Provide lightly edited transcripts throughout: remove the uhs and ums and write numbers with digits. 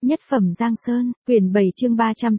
Nhất phẩm Giang Sơn, quyển 7 chương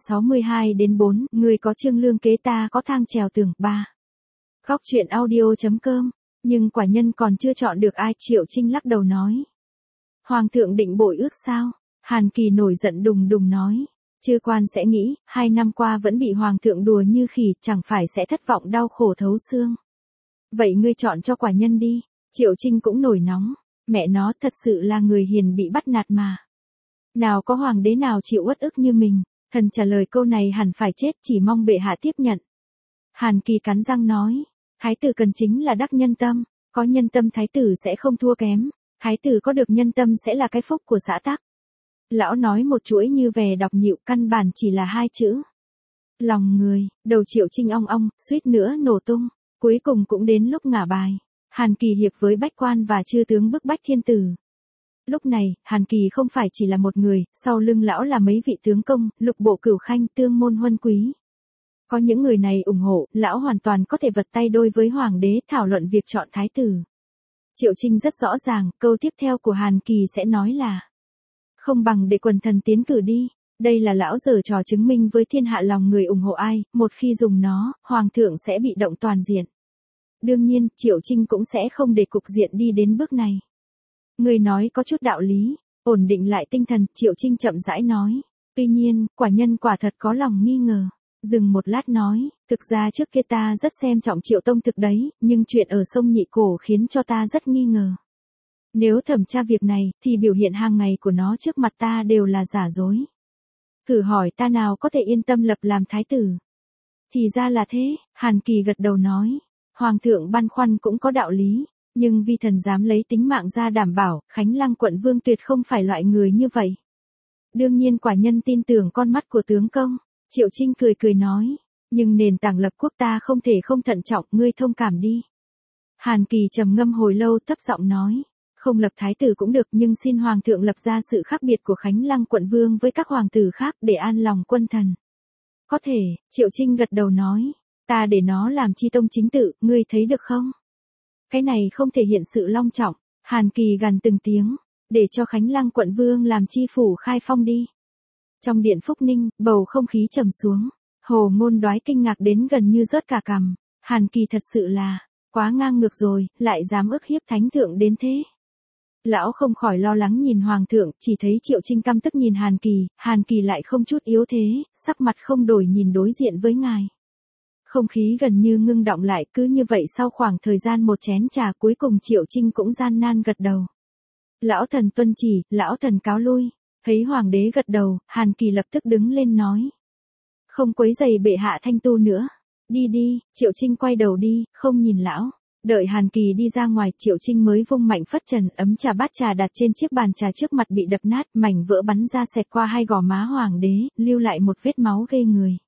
362 đến 4, người có chương lương kế ta có thang trèo tường 3. Góc truyện audio.com, nhưng quả nhân còn chưa chọn được ai, Triệu Trinh lắc đầu nói. Hoàng thượng định bội ước sao? Hàn Kỳ nổi giận đùng đùng nói. Chư quan sẽ nghĩ, 2 năm qua vẫn bị hoàng thượng đùa như khỉ, chẳng phải sẽ thất vọng đau khổ thấu xương. Vậy ngươi chọn cho quả nhân đi. Triệu Trinh cũng nổi nóng. Mẹ nó thật sự là người hiền bị bắt nạt mà. Nào có hoàng đế nào chịu uất ức như mình, thần trả lời câu này hẳn phải chết, chỉ mong bệ hạ tiếp nhận. Hàn Kỳ cắn răng nói, thái tử cần chính là đắc nhân tâm, có nhân tâm thái tử sẽ không thua kém, thái tử có được nhân tâm sẽ là cái phúc của xã tắc. Lão nói một chuỗi như về đọc nhịu, căn bản chỉ là 2 chữ. Lòng người, đầu Triệu Trinh ong ong, suýt nữa nổ tung, cuối cùng cũng đến lúc ngả bài. Hàn Kỳ hiệp với bách quan và chư tướng bức bách thiên tử. Lúc này, Hàn Kỳ không phải chỉ là một người, sau lưng lão là mấy vị tướng công, lục bộ cửu khanh, tương môn huân quý. Có những người này ủng hộ, lão hoàn toàn có thể vật tay đôi với hoàng đế thảo luận việc chọn thái tử. Triệu Trinh rất rõ ràng, câu tiếp theo của Hàn Kỳ sẽ nói là không bằng để quần thần tiến cử đi. Đây là lão giở trò chứng minh với thiên hạ lòng người ủng hộ ai, một khi dùng nó, hoàng thượng sẽ bị động toàn diện. Đương nhiên, Triệu Trinh cũng sẽ không để cục diện đi đến bước này. Người nói có chút đạo lý, ổn định lại tinh thần, Triệu Trinh chậm rãi nói. Tuy nhiên, quả nhân quả thật có lòng nghi ngờ. Dừng một lát nói, thực ra trước kia ta rất xem trọng Triệu Tông thực đấy, nhưng chuyện ở sông Nhị Cổ khiến cho ta rất nghi ngờ. Nếu thẩm tra việc này, thì biểu hiện hàng ngày của nó trước mặt ta đều là giả dối. Thử hỏi ta nào có thể yên tâm lập làm thái tử. Thì ra là thế, Hàn Kỳ gật đầu nói. Hoàng thượng băn khoăn cũng có đạo lý. Nhưng vi thần dám lấy tính mạng ra đảm bảo, Khánh Lăng quận vương tuyệt không phải loại người như vậy. Đương nhiên quả nhân tin tưởng con mắt của tướng công. Triệu Trinh cười cười nói. Nhưng nền tảng lập quốc ta không thể không thận trọng, ngươi thông cảm đi. Hàn Kỳ trầm ngâm hồi lâu thấp giọng nói. Không lập thái tử cũng được, nhưng xin hoàng thượng lập ra sự khác biệt của Khánh Lăng quận vương với các hoàng tử khác để an lòng quân thần. Có thể, Triệu Trinh gật đầu nói. Ta để nó làm chi tông chính tự, ngươi thấy được không? Cái này không thể hiện sự long trọng. Hàn Kỳ gằn từng tiếng. Để cho Khánh Lăng quận vương làm chi phủ khai phong đi. Trong điện Phúc Ninh, bầu không khí trầm xuống. Hồ Ngôn Đoái kinh ngạc đến gần như rớt cả cằm. Hàn Kỳ thật sự là quá ngang ngược rồi, lại dám ức hiếp thánh thượng đến thế. Lão không khỏi lo lắng nhìn hoàng thượng, chỉ thấy Triệu Trinh căm tức nhìn Hàn Kỳ lại không chút yếu thế, sắc mặt không đổi nhìn đối diện với ngài. Không khí gần như ngưng đọng lại, cứ như vậy sau khoảng thời gian một chén trà cuối cùng Triệu Trinh cũng gian nan gật đầu. Lão thần tuân chỉ, lão thần cáo lui. Thấy hoàng đế gật đầu, Hàn Kỳ lập tức đứng lên nói. Không quấy rầy bệ hạ thanh tu nữa. Đi đi, Triệu Trinh quay đầu đi, không nhìn lão. Đợi Hàn Kỳ đi ra ngoài, Triệu Trinh mới vung mạnh phất trần, ấm trà bát trà đặt trên chiếc bàn trà trước mặt bị đập nát, mảnh vỡ bắn ra xẹt qua 2 gò má hoàng đế, lưu lại một vết máu ghê người.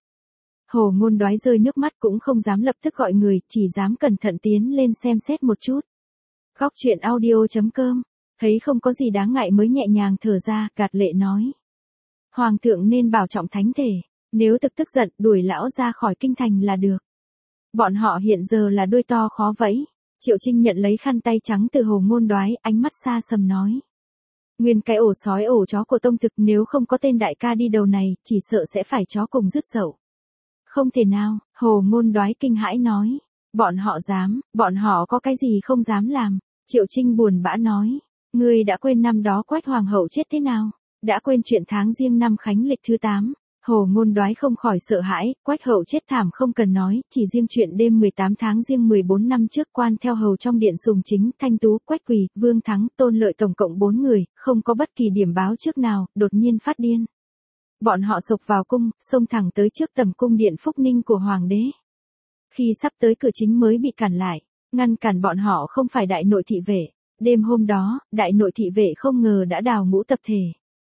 Hồ Ngôn Đoái rơi nước mắt cũng không dám lập tức gọi người, chỉ dám cẩn thận tiến lên xem xét một chút. Góc truyện audio.com, thấy không có gì đáng ngại mới nhẹ nhàng thở ra, gạt lệ nói. Hoàng thượng nên bảo trọng thánh thể, nếu tức giận đuổi lão ra khỏi kinh thành là được. Bọn họ hiện giờ là đuôi to khó vẫy. Triệu Trinh nhận lấy khăn tay trắng từ Hồ Ngôn Đoái, ánh mắt xa sầm nói. Nguyên cái ổ sói ổ chó của Tông thực, nếu không có tên đại ca đi đầu này, chỉ sợ sẽ phải chó cùng dứt sậu. Không thể nào, Hồ Ngôn Đoái kinh hãi nói. Bọn họ dám, bọn họ có cái gì không dám làm. Triệu Trinh buồn bã nói. Ngươi đã quên năm đó Quách hoàng hậu chết thế nào? Đã quên chuyện tháng Giêng năm Khánh lịch thứ 8. Hồ Ngôn Đoái không khỏi sợ hãi, Quách hậu chết thảm không cần nói, chỉ riêng chuyện đêm 18 tháng Giêng 14 năm trước quan theo hầu trong điện Sùng Chính, Thanh Tú, Quách Quỳ, Vương Thắng, Tôn Lợi tổng cộng 4 người, không có bất kỳ điểm báo trước nào, đột nhiên phát điên. Bọn họ xộc vào cung, xông thẳng tới trước tầm cung điện Phúc Ninh của hoàng đế. Khi sắp tới cửa chính mới bị cản lại, ngăn cản bọn họ không phải đại nội thị vệ. Đêm hôm đó, đại nội thị vệ không ngờ đã đào ngũ tập thể,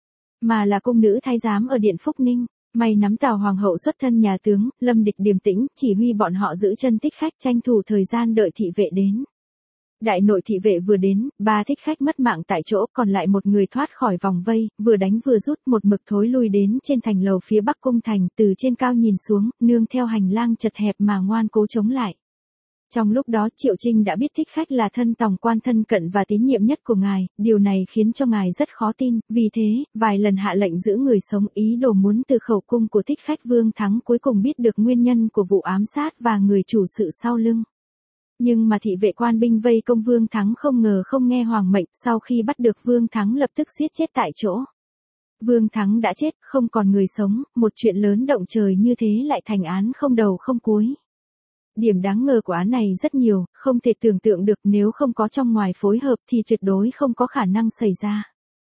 mà là cung nữ thái giám ở điện Phúc Ninh. May nắm Tào hoàng hậu xuất thân nhà tướng, Lâm Địch điềm tĩnh, chỉ huy bọn họ giữ chân thích khách tranh thủ thời gian đợi thị vệ đến. Đại nội thị vệ vừa đến, 3 thích khách mất mạng tại chỗ, còn lại một người thoát khỏi vòng vây, vừa đánh vừa rút một mực thối lui đến trên thành lầu phía bắc cung thành, từ trên cao nhìn xuống, nương theo hành lang chật hẹp mà ngoan cố chống lại. Trong lúc đó Triệu Trinh đã biết Thích Khách là thân tòng quan thân cận và tín nhiệm nhất của ngài, điều này khiến cho ngài rất khó tin, vì thế, vài lần hạ lệnh giữ người sống ý đồ muốn từ khẩu cung của Thích Khách Vương Thắng cuối cùng biết được nguyên nhân của vụ ám sát và người chủ sự sau lưng. Nhưng mà thị vệ quan binh vây công Vương Thắng không ngờ không nghe hoàng mệnh, sau khi bắt được Vương Thắng lập tức giết chết tại chỗ. Vương Thắng đã chết, không còn người sống, một chuyện lớn động trời như thế lại thành án không đầu không cuối. Điểm đáng ngờ của án này rất nhiều, không thể tưởng tượng được nếu không có trong ngoài phối hợp thì tuyệt đối không có khả năng xảy ra.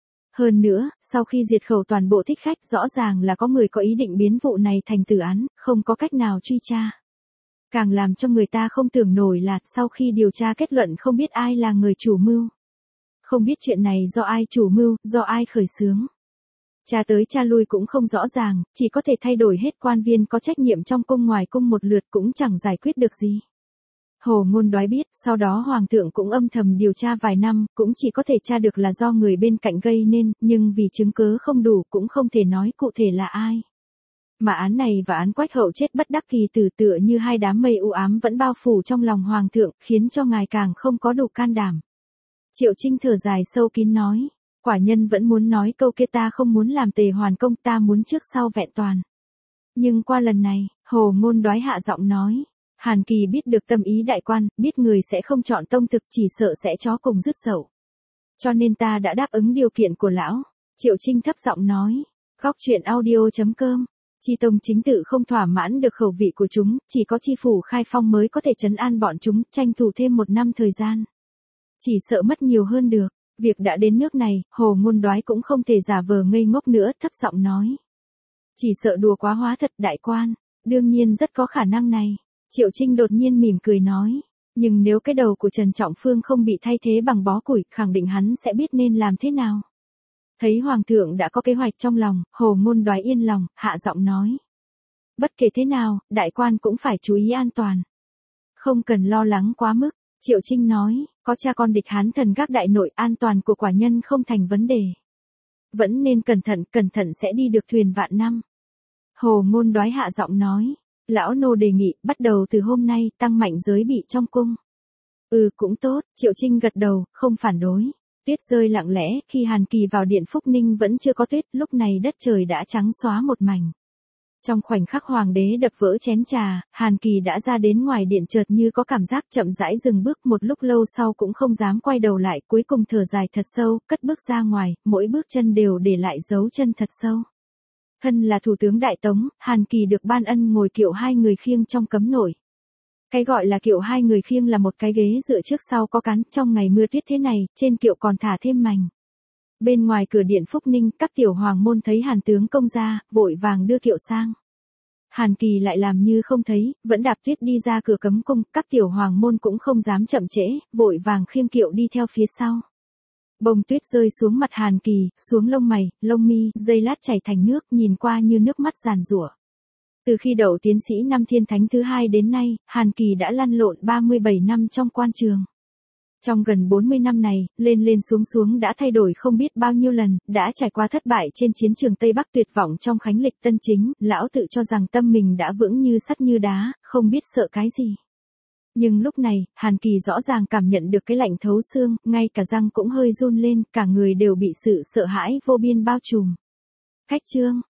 Hơn nữa, sau khi diệt khẩu toàn bộ Thích Khách rõ ràng là có người có ý định biến vụ này thành tử án, không có cách nào truy tra. Càng làm cho người ta không tưởng nổi là sau khi điều tra kết luận không biết ai là người chủ mưu. Không biết chuyện này do ai chủ mưu, do ai khởi xướng. Tra tới tra lui cũng không rõ ràng, chỉ có thể thay đổi hết quan viên có trách nhiệm trong cung ngoài cung một lượt cũng chẳng giải quyết được gì. Hồ Ngôn Đoái biết, sau đó Hoàng thượng cũng âm thầm điều tra vài năm, cũng chỉ có thể tra được là do người bên cạnh gây nên, nhưng vì chứng cớ không đủ cũng không thể nói cụ thể là ai. Mà án này và án Quách Hậu chết bất đắc kỳ tử tựa như hai đám mây u ám vẫn bao phủ trong lòng Hoàng thượng, khiến cho ngài càng không có đủ can đảm. Triệu Trinh thở dài sâu kín nói. Quả nhân vẫn muốn nói câu kia, ta không muốn làm tề hoàn công, ta muốn trước sau vẹn toàn. Nhưng qua lần này, Hồ Ngôn Đoái hạ giọng nói. Hàn Kỳ biết được tâm ý đại quan, biết người sẽ không chọn tông thực, chỉ sợ sẽ chó cùng dứt sậu. Cho nên ta đã đáp ứng điều kiện của lão. Triệu Trinh thấp giọng nói. Góc truyện audio.com. Chi tông chính tự không thỏa mãn được khẩu vị của chúng, chỉ có chi phủ Khai Phong mới có thể trấn an bọn chúng, tranh thủ thêm 1 năm thời gian. Chỉ sợ mất nhiều hơn được. Việc đã đến nước này, Hồ Ngôn Đoái cũng không thể giả vờ ngây ngốc nữa, thấp giọng nói. Chỉ sợ đùa quá hóa thật đại quan, đương nhiên rất có khả năng này. Triệu Trinh đột nhiên mỉm cười nói. Nhưng nếu cái đầu của Trần Trọng Phương không bị thay thế bằng bó củi, khẳng định hắn sẽ biết nên làm thế nào. Thấy Hoàng thượng đã có kế hoạch trong lòng, Hồ Ngôn Đoái yên lòng, hạ giọng nói. Bất kể thế nào, đại quan cũng phải chú ý an toàn. Không cần lo lắng quá mức. Triệu Trinh nói, có cha con địch Hán thần gác đại nội, an toàn của quả nhân không thành vấn đề. Vẫn nên cẩn thận sẽ đi được thuyền vạn năm. Hồ Ngôn Đoái hạ giọng nói, lão nô đề nghị, bắt đầu từ hôm nay, tăng mạnh giới bị trong cung. Cũng tốt, Triệu Trinh gật đầu, không phản đối. Tuyết rơi lặng lẽ, khi Hàn Kỳ vào điện Phúc Ninh vẫn chưa có tuyết, lúc này đất trời đã trắng xóa một mảnh. Trong khoảnh khắc hoàng đế đập vỡ chén trà, Hàn Kỳ đã ra đến ngoài điện, chợt như có cảm giác chậm rãi dừng bước, một lúc lâu sau cũng không dám quay đầu lại, cuối cùng thở dài thật sâu, cất bước ra ngoài, mỗi bước chân đều để lại dấu chân thật sâu. Thân là thủ tướng Đại Tống, Hàn Kỳ được ban ân ngồi kiệu 2 người khiêng trong cấm nội. Cái gọi là kiệu 2 người khiêng là một cái ghế dựa trước sau có cán, trong ngày mưa tuyết thế này, trên kiệu còn thả thêm mành. Bên ngoài cửa điện Phúc Ninh, các tiểu hoàng môn thấy Hàn tướng công ra, vội vàng đưa kiệu sang. Hàn Kỳ lại làm như không thấy, vẫn đạp tuyết đi ra cửa cấm cung, các tiểu hoàng môn cũng không dám chậm trễ, vội vàng khiêng kiệu đi theo phía sau. Bông tuyết rơi xuống mặt Hàn Kỳ, xuống lông mày, lông mi, dây lát chảy thành nước, nhìn qua như nước mắt giàn giụa. Từ khi đậu tiến sĩ năm thiên thánh thứ 2 đến nay, Hàn Kỳ đã lăn lộn 37 năm trong quan trường. Trong gần 40 năm này, lên lên xuống xuống đã thay đổi không biết bao nhiêu lần, đã trải qua thất bại trên chiến trường Tây Bắc, tuyệt vọng trong khánh lịch Tân Chính, lão tự cho rằng tâm mình đã vững như sắt như đá, không biết sợ cái gì. Nhưng lúc này, Hàn Kỳ rõ ràng cảm nhận được cái lạnh thấu xương, ngay cả răng cũng hơi run lên, cả người đều bị sự sợ hãi vô biên bao trùm. Cách chương